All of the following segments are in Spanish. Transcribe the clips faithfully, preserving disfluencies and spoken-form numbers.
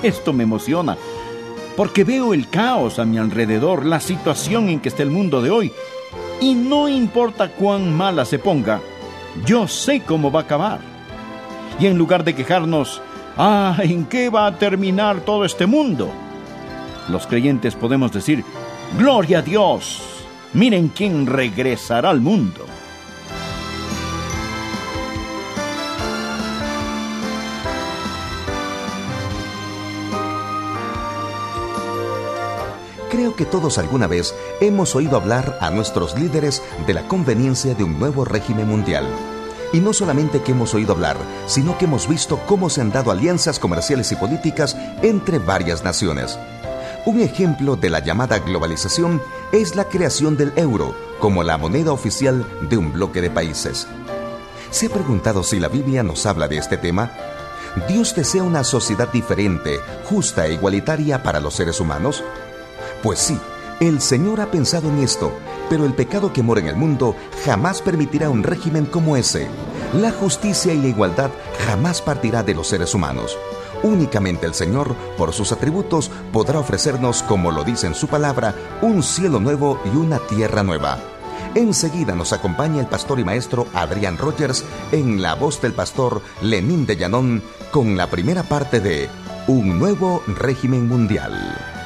Esto me emociona, porque veo el caos a mi alrededor, la situación en que está el mundo de hoy, y no importa cuán mala se ponga, yo sé cómo va a acabar. Y en lugar de quejarnos, ah, ¿en qué va a terminar todo este mundo?, los creyentes podemos decir, ¡gloria a Dios! Miren quién regresará al mundo. Creo que todos alguna vez hemos oído hablar a nuestros líderes de la conveniencia de un nuevo régimen mundial. Y no solamente que hemos oído hablar, sino que hemos visto cómo se han dado alianzas comerciales y políticas entre varias naciones. Un ejemplo de la llamada globalización es la creación del euro como la moneda oficial de un bloque de países. ¿Se ha preguntado si la Biblia nos habla de este tema? ¿Dios desea una sociedad diferente, justa e igualitaria para los seres humanos? Pues sí, el Señor ha pensado en esto, pero el pecado que mora en el mundo jamás permitirá un régimen como ese. La justicia y la igualdad jamás partirá de los seres humanos. Únicamente el Señor, por sus atributos, podrá ofrecernos, como lo dice en su palabra, un cielo nuevo y una tierra nueva. Enseguida nos acompaña el pastor y maestro Adrián Rogers en la voz del pastor Lenín de Llanón con la primera parte de Un nuevo régimen mundial.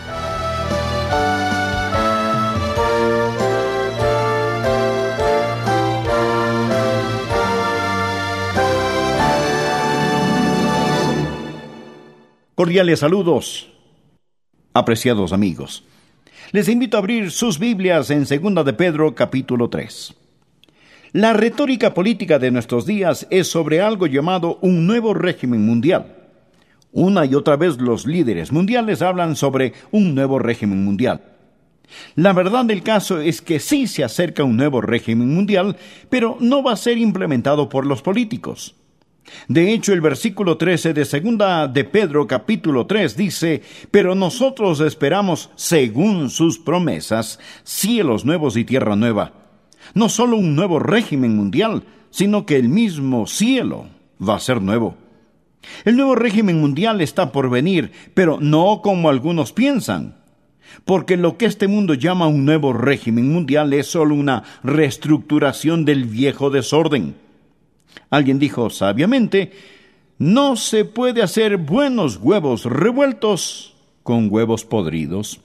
Cordiales saludos, apreciados amigos. Les invito a abrir sus Biblias en Segunda de Pedro, capítulo tres. La retórica política de nuestros días es sobre algo llamado un nuevo régimen mundial. Una y otra vez los líderes mundiales hablan sobre un nuevo régimen mundial. La verdad del caso es que sí se acerca un nuevo régimen mundial, pero no va a ser implementado por los políticos. De hecho, el versículo trece de Segunda de Pedro capítulo tres dice, pero nosotros esperamos, según sus promesas, cielos nuevos y tierra nueva. No solo un nuevo régimen mundial, sino que el mismo cielo va a ser nuevo. El nuevo régimen mundial está por venir, pero no como algunos piensan. Porque lo que este mundo llama un nuevo régimen mundial es solo una reestructuración del viejo desorden. Alguien dijo sabiamente, no se puede hacer buenos huevos revueltos con huevos podridos.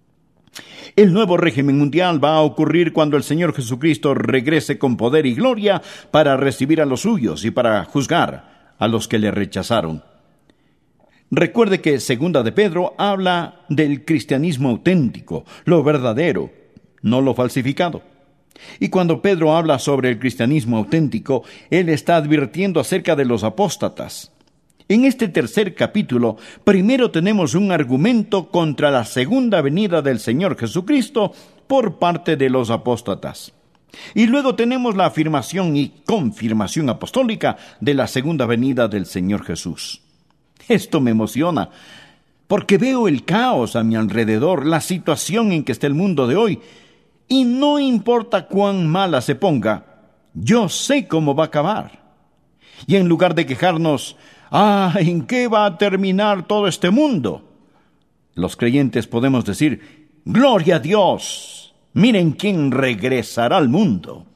El nuevo régimen mundial va a ocurrir cuando el Señor Jesucristo regrese con poder y gloria para recibir a los suyos y para juzgar a los que le rechazaron. Recuerde que Segunda de Pedro habla del cristianismo auténtico, lo verdadero, no lo falsificado. Y cuando Pedro habla sobre el cristianismo auténtico, él está advirtiendo acerca de los apóstatas. En este tercer capítulo, primero tenemos un argumento contra la segunda venida del Señor Jesucristo por parte de los apóstatas. Y luego tenemos la afirmación y confirmación apostólica de la segunda venida del Señor Jesús. Esto me emociona, porque veo el caos a mi alrededor, la situación en que está el mundo de hoy, y no importa cuán mala se ponga, yo sé cómo va a acabar. Y en lugar de quejarnos, ah, ¿en qué va a terminar todo este mundo?, los creyentes podemos decir, ¡gloria a Dios! Miren quién regresará al mundo.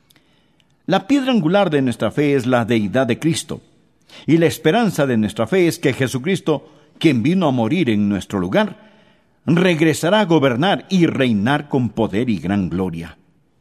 La piedra angular de nuestra fe es la deidad de Cristo, y la esperanza de nuestra fe es que Jesucristo, quien vino a morir en nuestro lugar, regresará a gobernar y reinar con poder y gran gloria.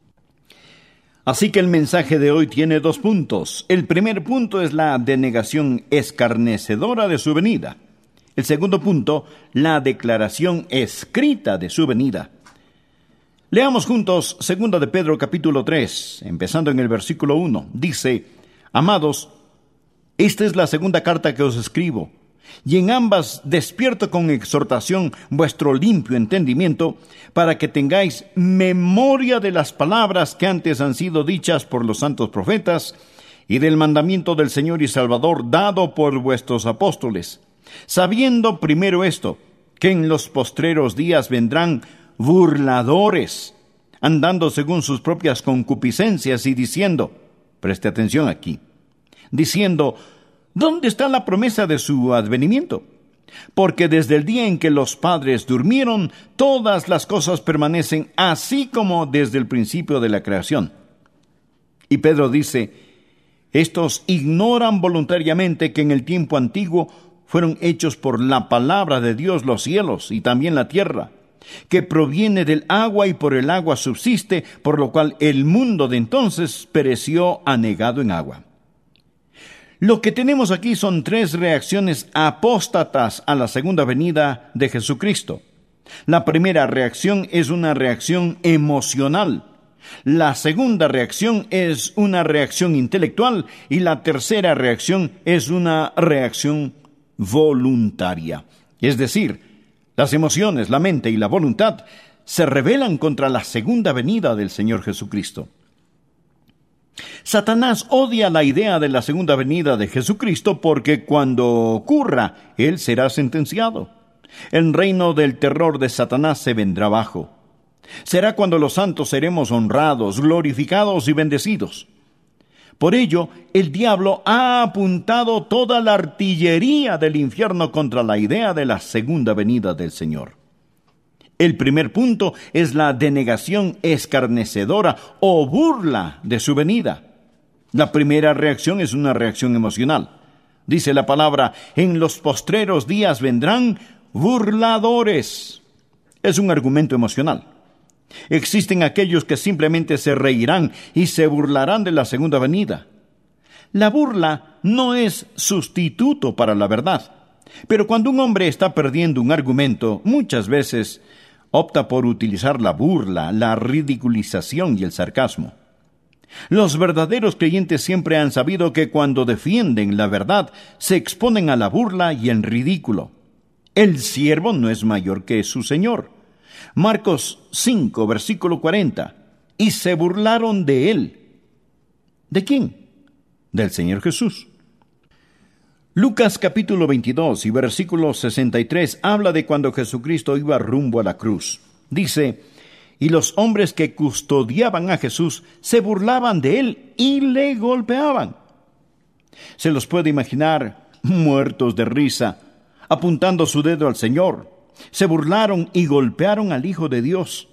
Así que el mensaje de hoy tiene dos puntos. El primer punto es la denegación escarnecedora de su venida. El segundo punto, la declaración escrita de su venida. Leamos juntos Segunda de Pedro capítulo tres, empezando en el versículo uno. Dice, amados, esta es la segunda carta que os escribo, y en ambas despierto con exhortación vuestro limpio entendimiento, para que tengáis memoria de las palabras que antes han sido dichas por los santos profetas, y del mandamiento del Señor y Salvador dado por vuestros apóstoles, sabiendo primero esto, que en los postreros días vendrán burladores, andando según sus propias concupiscencias y diciendo, preste atención aquí, diciendo, ¿dónde está la promesa de su advenimiento? Porque desde el día en que los padres durmieron, todas las cosas permanecen así como desde el principio de la creación. Y Pedro dice, estos ignoran voluntariamente que en el tiempo antiguo fueron hechos por la palabra de Dios los cielos y también la tierra, que proviene del agua y por el agua subsiste, por lo cual el mundo de entonces pereció anegado en agua. Lo que tenemos aquí son tres reacciones apóstatas a la segunda venida de Jesucristo. La primera reacción es una reacción emocional. La segunda reacción es una reacción intelectual y la tercera reacción es una reacción voluntaria. Es decir, las emociones, la mente y la voluntad se rebelan contra la segunda venida del Señor Jesucristo. Satanás odia la idea de la segunda venida de Jesucristo porque cuando ocurra, él será sentenciado. El reino del terror de Satanás se vendrá abajo. Será cuando los santos seremos honrados, glorificados y bendecidos. Por ello, el diablo ha apuntado toda la artillería del infierno contra la idea de la segunda venida del Señor. El primer punto es la denegación escarnecedora o burla de su venida. La primera reacción es una reacción emocional. Dice la palabra, en los postreros días vendrán burladores. Es un argumento emocional. Existen aquellos que simplemente se reirán y se burlarán de la segunda venida. La burla no es sustituto para la verdad, pero cuando un hombre está perdiendo un argumento, muchas veces opta por utilizar la burla, la ridiculización y el sarcasmo. Los verdaderos creyentes siempre han sabido que cuando defienden la verdad, se exponen a la burla y el ridículo. El siervo no es mayor que su señor. Marcos cinco, versículo cuarenta. Y se burlaron de él. ¿De quién? Del Señor Jesús. Lucas capítulo veintidós y versículo sesenta y tres habla de cuando Jesucristo iba rumbo a la cruz. Dice, y los hombres que custodiaban a Jesús se burlaban de él y le golpeaban. Se los puede imaginar muertos de risa, apuntando su dedo al Señor. Se burlaron y golpearon al Hijo de Dios.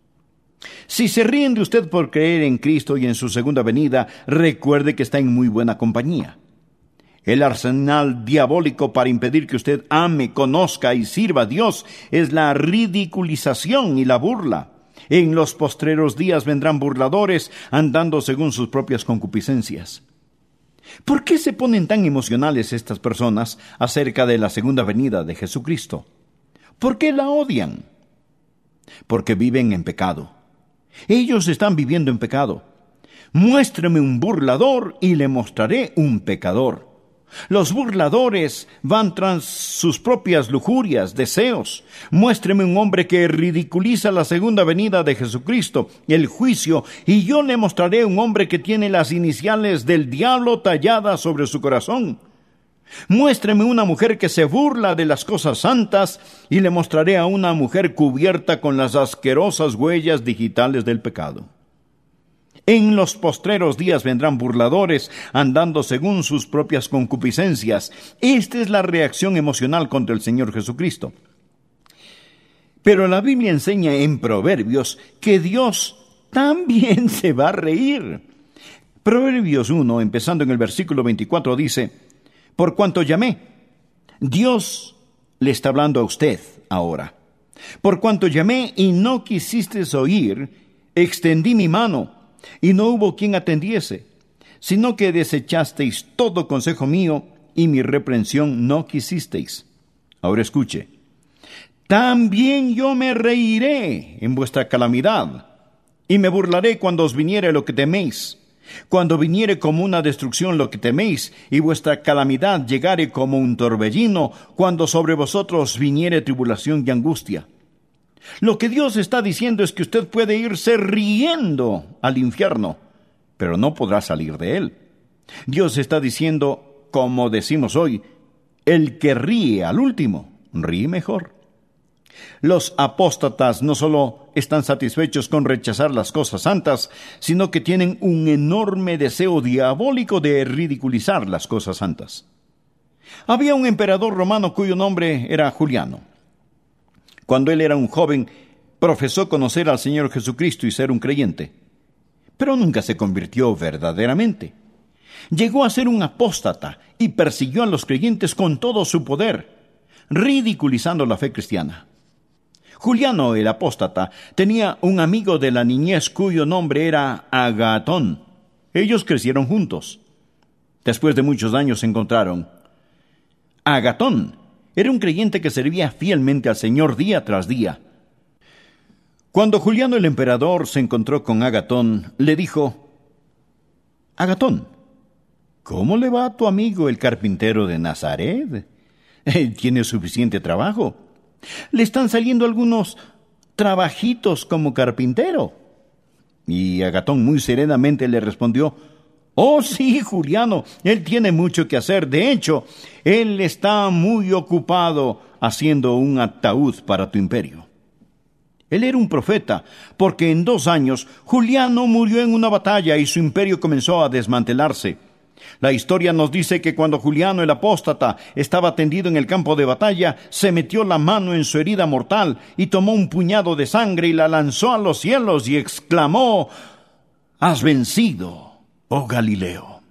Si se ríen de usted por creer en Cristo y en su segunda venida, recuerde que está en muy buena compañía. El arsenal diabólico para impedir que usted ame, conozca y sirva a Dios es la ridiculización y la burla. En los postreros días vendrán burladores andando según sus propias concupiscencias. ¿Por qué se ponen tan emocionales estas personas acerca de la segunda venida de Jesucristo? ¿Por qué la odian? Porque viven en pecado. Ellos están viviendo en pecado. Muéstreme un burlador y le mostraré un pecador. Los burladores van tras sus propias lujurias, deseos. Muéstreme un hombre que ridiculiza la segunda venida de Jesucristo, el juicio, y yo le mostraré un hombre que tiene las iniciales del diablo talladas sobre su corazón. Muéstreme una mujer que se burla de las cosas santas, y le mostraré a una mujer cubierta con las asquerosas huellas digitales del pecado. En los postreros días vendrán burladores, andando según sus propias concupiscencias. Esta es la reacción emocional contra el Señor Jesucristo. Pero la Biblia enseña en Proverbios que Dios también se va a reír. Proverbios uno, empezando en el versículo veinticuatro, dice, por cuanto llamé, Dios le está hablando a usted ahora. Por cuanto llamé y no quisisteis oír, extendí mi mano, y no hubo quien atendiese, sino que desechasteis todo consejo mío, y mi reprensión no quisisteis. Ahora escuche. También yo me reiré en vuestra calamidad, y me burlaré cuando os viniere lo que teméis. Cuando viniere como una destrucción lo que teméis, y vuestra calamidad llegare como un torbellino, cuando sobre vosotros viniere tribulación y angustia. Lo que Dios está diciendo es que usted puede irse riendo al infierno, pero no podrá salir de él. Dios está diciendo, como decimos hoy, el que ríe al último, ríe mejor. Los apóstatas no solo están satisfechos con rechazar las cosas santas, sino que tienen un enorme deseo diabólico de ridiculizar las cosas santas. Había un emperador romano cuyo nombre era Juliano. Cuando él era un joven, profesó conocer al Señor Jesucristo y ser un creyente, pero nunca se convirtió verdaderamente. Llegó a ser un apóstata y persiguió a los creyentes con todo su poder, ridiculizando la fe cristiana. Juliano el apóstata tenía un amigo de la niñez cuyo nombre era Agatón. Ellos crecieron juntos. Después de muchos años se encontraron. Agatón era un creyente que servía fielmente al Señor día tras día. Cuando Juliano el emperador se encontró con Agatón, le dijo: Agatón, ¿cómo le va a tu amigo el carpintero de Nazaret? Él tiene suficiente trabajo. Le están saliendo algunos trabajitos como carpintero. Y Agatón muy serenamente le respondió: Oh, sí, Juliano, él tiene mucho que hacer. De hecho, él está muy ocupado haciendo un ataúd para tu imperio. Él era un profeta, porque en dos años Juliano murió en una batalla y su imperio comenzó a desmantelarse. La historia nos dice que cuando Juliano el apóstata estaba tendido en el campo de batalla, se metió la mano en su herida mortal y tomó un puñado de sangre y la lanzó a los cielos y exclamó: «Has vencido, oh Galileo».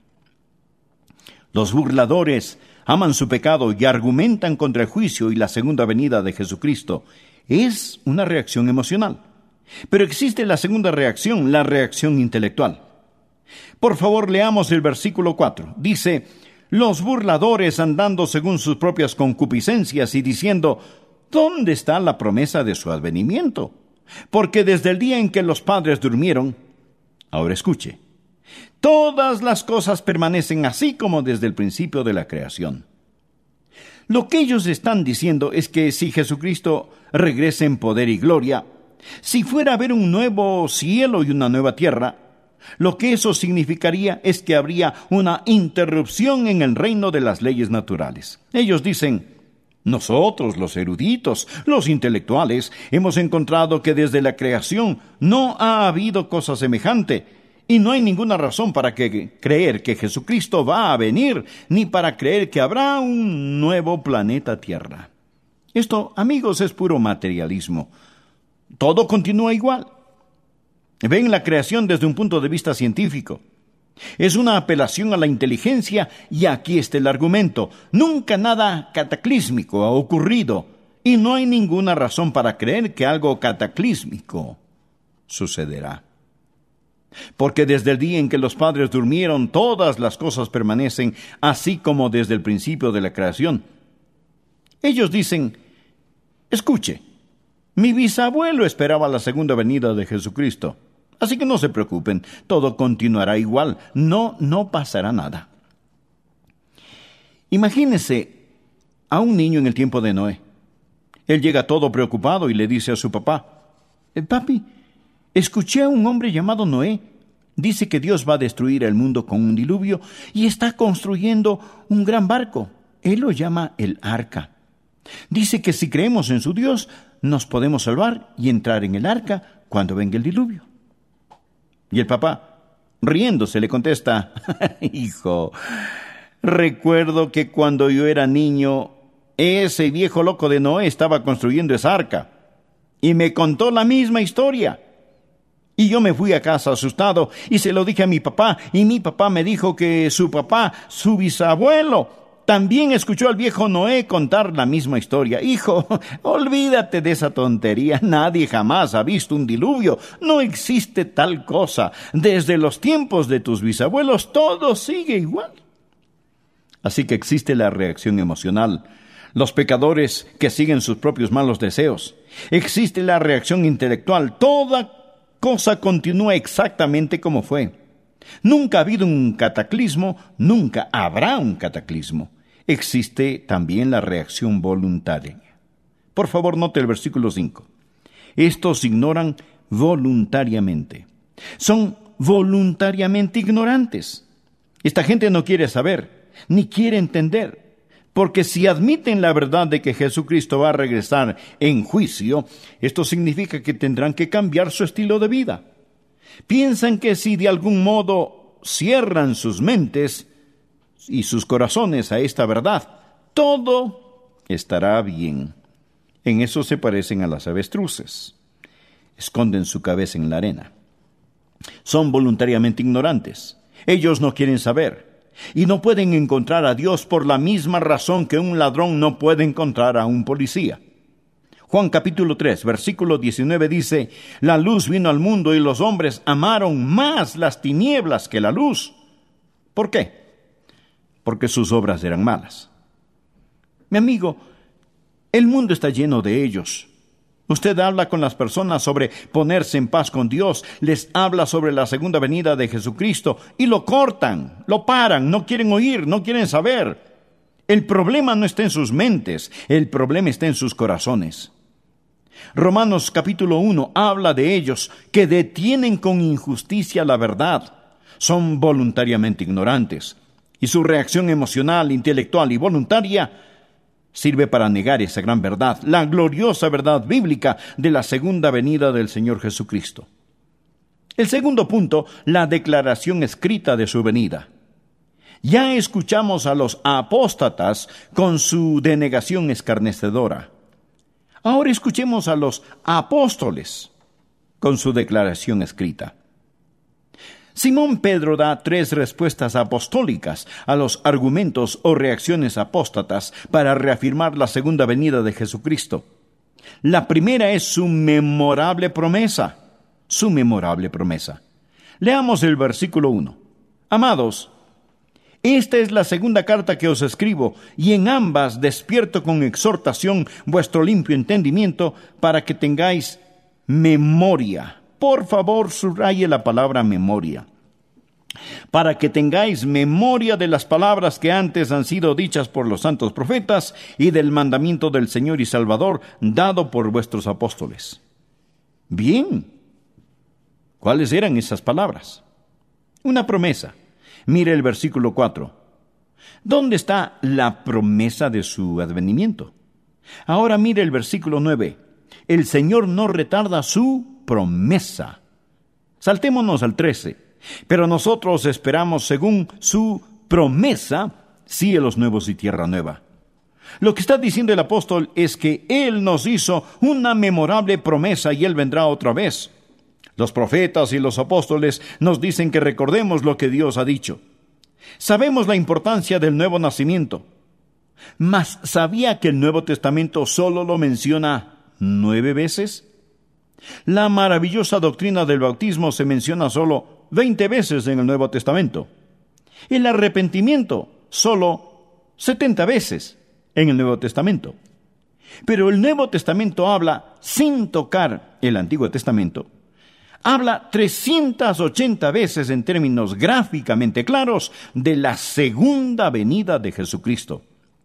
Los burladores aman su pecado y argumentan contra el juicio y la segunda venida de Jesucristo. Es una reacción emocional. Pero existe la segunda reacción, la reacción intelectual. Por favor, leamos el versículo cuatro. Dice: los burladores andando según sus propias concupiscencias y diciendo: ¿dónde está la promesa de su advenimiento? Porque desde el día en que los padres durmieron, ahora escuche, todas las cosas permanecen así como desde el principio de la creación. Lo que ellos están diciendo es que si Jesucristo regresa en poder y gloria, si fuera a haber un nuevo cielo y una nueva tierra, lo que eso significaría es que habría una interrupción en el reino de las leyes naturales. Ellos dicen: nosotros, los eruditos, los intelectuales, hemos encontrado que desde la creación no ha habido cosa semejante, y no hay ninguna razón para que creer que Jesucristo va a venir, ni para creer que habrá un nuevo planeta Tierra. Esto, amigos, es puro materialismo. Todo continúa igual. Ven la creación desde un punto de vista científico. Es una apelación a la inteligencia y aquí está el argumento. Nunca nada cataclísmico ha ocurrido y no hay ninguna razón para creer que algo cataclísmico sucederá. Porque desde el día en que los padres durmieron, todas las cosas permanecen así como desde el principio de la creación. Ellos dicen: escuche, mi bisabuelo esperaba la segunda venida de Jesucristo. Así que no se preocupen, todo continuará igual, no, no pasará nada. Imagínese a un niño en el tiempo de Noé. Él llega todo preocupado y le dice a su papá: eh, papi, escuché a un hombre llamado Noé. Dice que Dios va a destruir el mundo con un diluvio y está construyendo un gran barco. Él lo llama el arca. Dice que si creemos en su Dios, nos podemos salvar y entrar en el arca cuando venga el diluvio. Y el papá, riéndose, le contesta: hijo, recuerdo que cuando yo era niño, ese viejo loco de Noé estaba construyendo esa arca y me contó la misma historia. Y yo me fui a casa asustado y se lo dije a mi papá, y mi papá me dijo que su papá, su bisabuelo, también escuchó al viejo Noé contar la misma historia. Hijo, olvídate de esa tontería. Nadie jamás ha visto un diluvio. No existe tal cosa. Desde los tiempos de tus bisabuelos todo sigue igual. Así que existe la reacción emocional, los pecadores que siguen sus propios malos deseos. Existe la reacción intelectual. Toda cosa continúa exactamente como fue. Nunca ha habido un cataclismo, nunca habrá un cataclismo. Existe también la reacción voluntaria. Por favor, note el versículo cinco. Estos ignoran voluntariamente. Son voluntariamente ignorantes. Esta gente no quiere saber, ni quiere entender. Porque si admiten la verdad de que Jesucristo va a regresar en juicio, esto significa que tendrán que cambiar su estilo de vida. Piensan que si de algún modo cierran sus mentes y sus corazones a esta verdad, todo estará bien. En eso se parecen a las avestruces. Esconden su cabeza en la arena. Son voluntariamente ignorantes. Ellos no quieren saber. Y no pueden encontrar a Dios por la misma razón que un ladrón no puede encontrar a un policía. Juan capítulo tres, versículo diecinueve dice, la luz vino al mundo y los hombres amaron más las tinieblas que la luz. ¿Por qué? Porque sus obras eran malas. Mi amigo, el mundo está lleno de ellos. Usted habla con las personas sobre ponerse en paz con Dios, les habla sobre la segunda venida de Jesucristo y lo cortan, lo paran, no quieren oír, no quieren saber. El problema no está en sus mentes, el problema está en sus corazones. Romanos capítulo uno habla de ellos que detienen con injusticia la verdad. Son voluntariamente ignorantes y su reacción emocional, intelectual y voluntaria sirve para negar esa gran verdad, la gloriosa verdad bíblica de la segunda venida del Señor Jesucristo. El segundo punto, la declaración escrita de su venida. Ya escuchamos a los apóstatas con su denegación escarnecedora. Ahora escuchemos a los apóstoles con su declaración escrita. Simón Pedro da tres respuestas apostólicas a los argumentos o reacciones apóstatas para reafirmar la segunda venida de Jesucristo. La primera es su memorable promesa, su memorable promesa. Leamos el versículo uno. Amados, esta es la segunda carta que os escribo, y en ambas despierto con exhortación vuestro limpio entendimiento para que tengáis memoria. Por favor, subraye la palabra memoria. Para que tengáis memoria de las palabras que antes han sido dichas por los santos profetas y del mandamiento del Señor y Salvador dado por vuestros apóstoles. Bien. ¿Cuáles eran esas palabras? Una promesa. Mire el versículo cuatro. ¿Dónde está la promesa de su advenimiento? Ahora mire el versículo nueve. El Señor no retarda su promesa. Saltémonos al trece. Pero nosotros esperamos, según su promesa, cielos nuevos y tierra nueva. Lo que está diciendo el apóstol es que Él nos hizo una memorable promesa y Él vendrá otra vez. Los profetas y los apóstoles nos dicen que recordemos lo que Dios ha dicho. Sabemos la importancia del nuevo nacimiento, mas ¿sabía que el Nuevo Testamento solo lo menciona nueve veces? La maravillosa doctrina del bautismo se menciona solo veinte veces en el Nuevo Testamento. El arrepentimiento solo setenta veces en el Nuevo Testamento. Pero el Nuevo Testamento habla, sin tocar el Antiguo Testamento, habla trescientas ochenta veces en términos gráficamente claros de la segunda venida de Jesucristo.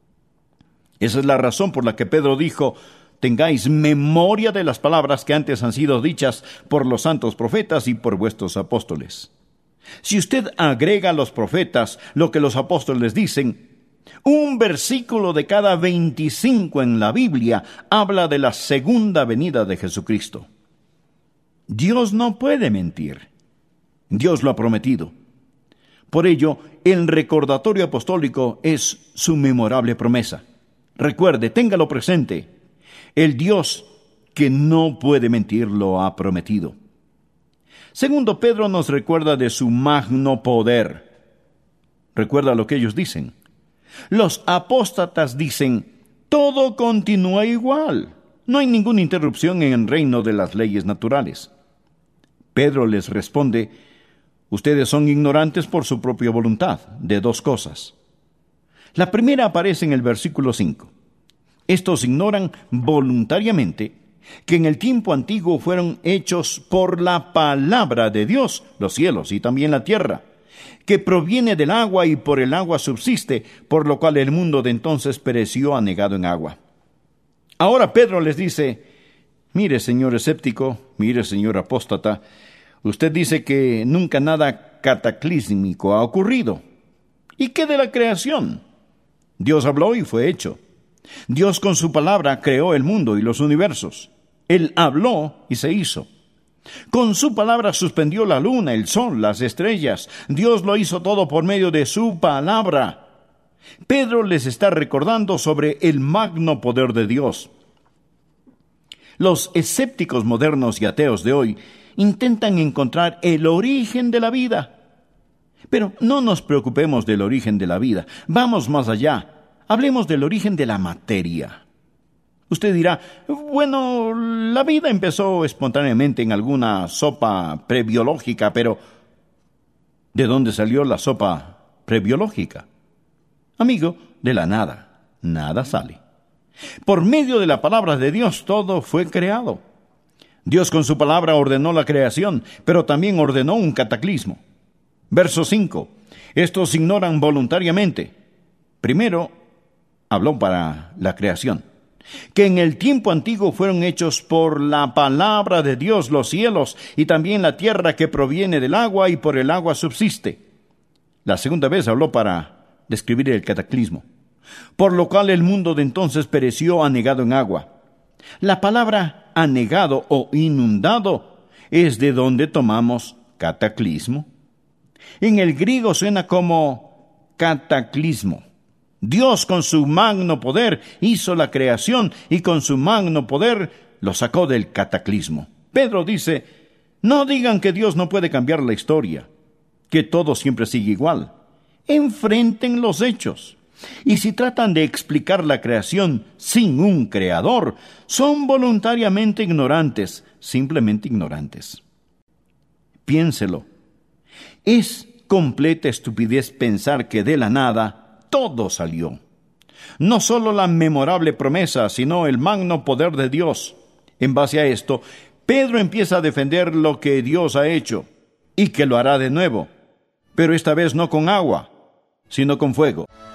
Esa es la razón por la que Pedro dijo, tengáis memoria de las palabras que antes han sido dichas por los santos profetas y por vuestros apóstoles. Si usted agrega a los profetas lo que los apóstoles dicen, un versículo de cada veinticinco en la Biblia habla de la segunda venida de Jesucristo. Dios no puede mentir. Dios lo ha prometido. Por ello, el recordatorio apostólico es su memorable promesa. Recuerde, téngalo presente. El Dios que no puede mentir lo ha prometido. Segundo, Pedro nos recuerda de su magno poder. Recuerda lo que ellos dicen. Los apóstatas dicen, todo continúa igual. No hay ninguna interrupción en el reino de las leyes naturales. Pedro les responde, ustedes son ignorantes por su propia voluntad, de dos cosas. La primera aparece en el versículo cinco. Estos ignoran voluntariamente que en el tiempo antiguo fueron hechos por la palabra de Dios, los cielos y también la tierra, que proviene del agua y por el agua subsiste, por lo cual el mundo de entonces pereció anegado en agua. Ahora Pedro les dice, mire señor escéptico, mire señor apóstata, usted dice que nunca nada cataclísmico ha ocurrido. ¿Y qué de la creación? Dios habló y fue hecho. Dios con su palabra creó el mundo y los universos. Él habló y se hizo. Con su palabra suspendió la luna, el sol, las estrellas. Dios lo hizo todo por medio de su palabra. Pedro les está recordando sobre el magno poder de Dios. Los escépticos modernos y ateos de hoy intentan encontrar el origen de la vida. Pero no nos preocupemos del origen de la vida. Vamos más allá. Hablemos del origen de la materia. Usted dirá, bueno, la vida empezó espontáneamente en alguna sopa prebiológica, pero ¿de dónde salió la sopa prebiológica? Amigo, de la nada, nada sale. Por medio de la palabra de Dios todo fue creado. Dios con su palabra ordenó la creación, pero también ordenó un cataclismo. Verso cinco. Estos ignoran voluntariamente. Primero, habló para la creación, que en el tiempo antiguo fueron hechos por la palabra de Dios los cielos y también la tierra que proviene del agua y por el agua subsiste. La segunda vez habló para describir el cataclismo, por lo cual el mundo de entonces pereció anegado en agua. La palabra anegado o inundado es de donde tomamos cataclismo. En el griego suena como cataclismo. Dios con su magno poder hizo la creación y con su magno poder lo sacó del cataclismo. Pedro dice, no digan que Dios no puede cambiar la historia, que todo siempre sigue igual. Enfrenten los hechos. Y si tratan de explicar la creación sin un creador, son voluntariamente ignorantes, simplemente ignorantes. Piénselo. Es completa estupidez pensar que de la nada todo salió. No solo la memorable promesa, sino el magno poder de Dios. En base a esto, Pedro empieza a defender lo que Dios ha hecho y que lo hará de nuevo, pero esta vez no con agua, sino con fuego.